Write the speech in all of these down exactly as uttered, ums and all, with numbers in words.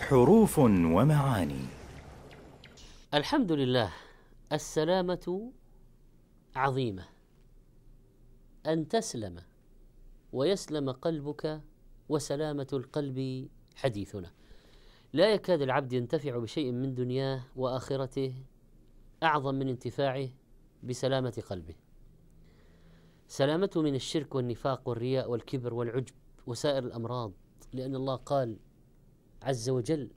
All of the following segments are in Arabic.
حروف ومعاني. الحمد لله. السلامة عظيمة، أن تسلم ويسلم قلبك، وسلامة القلب حديثنا. لا يكاد العبد ينتفع بشيء من دنياه وآخرته أعظم من انتفاعه بسلامة قلبه. سلامته من الشرك والنفاق والرياء والكبر والعجب وسائر الأمراض، لأن الله قال عز وجل: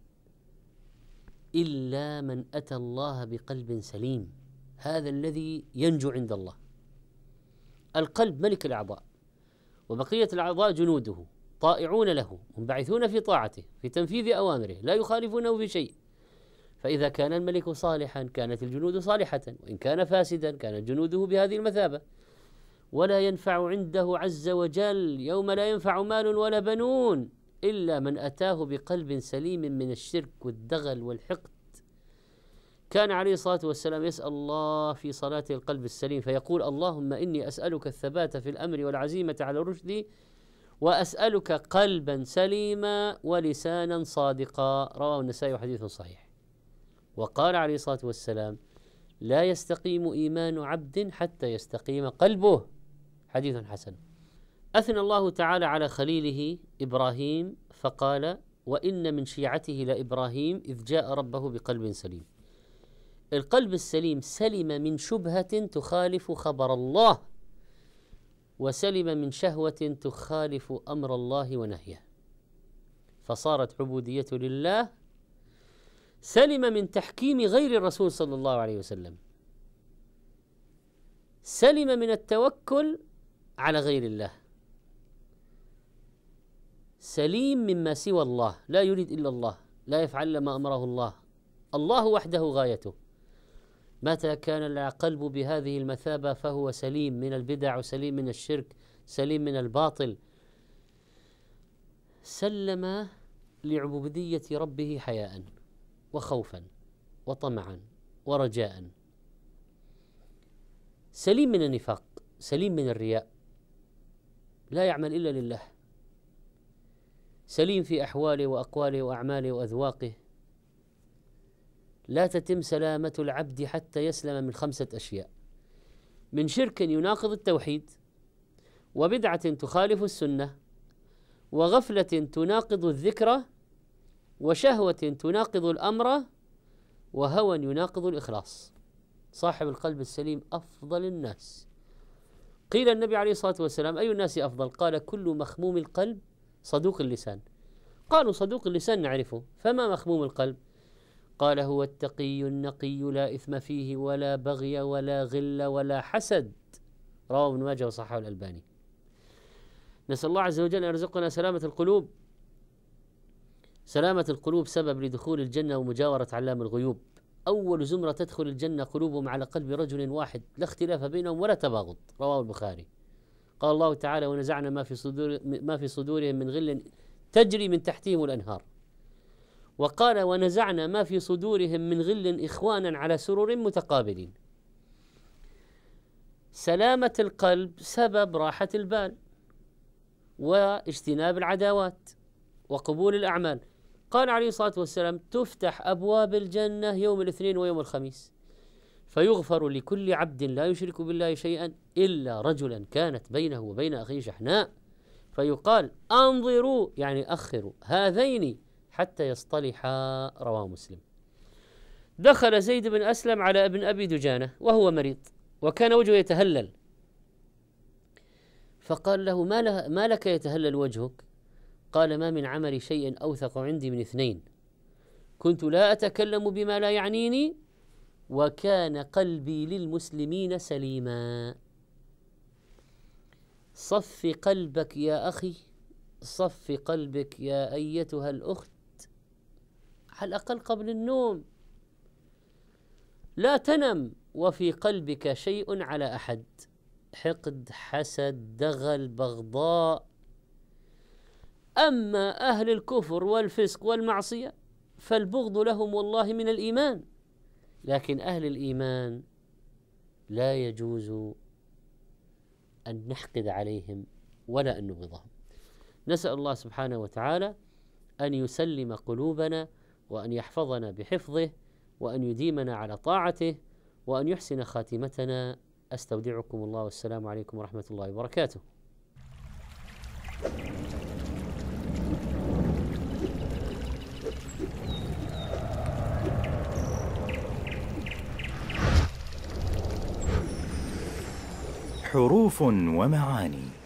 إلا من أتى الله بقلب سليم، هذا الذي ينجو عند الله. القلب ملك الأعضاء، وبقية الأعضاء جنوده طائعون له منبعثون في طاعته في تنفيذ أوامره لا يخالفونه في شيء. فإذا كان الملك صالحا كانت الجنود صالحة، وإن كان فاسدا كانت جنوده بهذه المثابة. ولا ينفع عنده عز وجل يوم لا ينفع مال ولا بنون إلا من أتاه بقلب سليم من الشرك والدغل والحقد. كان عليه الصلاة والسلام يسأل الله في صلاته القلب السليم، فيقول: اللهم إني أسألك الثبات في الأمر والعزيمة على الرشد، وأسألك قلبا سليما ولسانا صادقا. رواه النسائي وحديث صحيح. وقال عليه الصلاة والسلام: لا يستقيم إيمان عبد حتى يستقيم قلبه. حديث حسن. أثنى الله تعالى على خليله إبراهيم فقال: وإن من شيعته لإبراهيم إذ جاء ربه بقلب سليم. القلب السليم سلم من شبهة تخالف خبر الله، وسلم من شهوة تخالف أمر الله ونهيه، فصارت عبوديته لله. سلم من تحكيم غير الرسول صلى الله عليه وسلم، سلم من التوكل على غير الله، سليم مما سوى الله، لا يريد إلا الله، لا يفعل ما أمره الله، الله وحده غايته. متى كان القلب بهذه المثابة فهو سليم من البدع وسليم من الشرك، سليم من الباطل. سلم لعبودية ربه حياء وخوفا وطمعا ورجاء. سليم من النفاق، سليم من الرياء، لا يعمل إلا لله. سليم في أحواله وأقواله وأعماله وأذواقه. لا تتم سلامة العبد حتى يسلم من خمسة أشياء: من شرك يناقض التوحيد، وبدعة تخالف السنة، وغفلة تناقض الذكرى، وشهوة تناقض الأمر، وهوى يناقض الإخلاص. صاحب القلب السليم أفضل الناس. قيل النبي عليه الصلاة والسلام: أي الناس أفضل؟ قال: كل مخموم القلب صدوق اللسان. قالوا: صدوق اللسان نعرفه، فما مخموم القلب؟ قال: هو التقي النقي لا إثم فيه ولا بغي ولا غل ولا حسد. رواه ابن ماجه وصححه الألباني. نسأل الله عز وجل أن يرزقنا سلامة القلوب. سلامة القلوب سبب لدخول الجنة ومجاورة علام الغيوب. أول زمرة تدخل الجنة قلوبهم على قلب رجل واحد، لا اختلاف بينهم ولا تباغض. رواه البخاري. قال الله تعالى: ونزعنا ما في صدور ما في صدورهم من غل تجري من تحتهم الأنهار. وقال: ونزعنا ما في صدورهم من غل إخوانا على سرر متقابلين. سلامة القلب سبب راحة البال واجتناب العداوات وقبول الأعمال. قال عليه الصلاة والسلام: تفتح أبواب الجنة يوم الاثنين ويوم الخميس، فيغفر لكل عبد لا يشرك بالله شيئا إلا رجلا كانت بينه وبين أخيه شحناء، فيقال: أنظروا، يعني أخروا هذين حتى يصطلحا. رواه مسلم. دخل زيد بن أسلم على ابن أبي دجانة وهو مريض، وكان وجهه يتهلل، فقال له: ما, له ما لك يتهلل وجهك؟ قال: ما من عمل شيء أوثق عندي من اثنين: كنت لا أتكلم بما لا يعنيني، وكان قلبي للمسلمين سليما. صف قلبك يا أخي، صف قلبك يا أيتها الأخت، على الأقل قبل النوم. لا تنم وفي قلبك شيء على أحد، حقد، حسد، دغل، بغضاء. أما أهل الكفر والفسق والمعصية فالبغض لهم والله من الإيمان، لكن أهل الإيمان لا يجوز أن نحقد عليهم ولا أن نبغضهم. نسأل الله سبحانه وتعالى أن يسلم قلوبنا وأن يحفظنا بحفظه، وأن يديمنا على طاعته، وأن يحسن خاتمتنا. أستودعكم الله، والسلام عليكم ورحمة الله وبركاته. حروف ومعاني.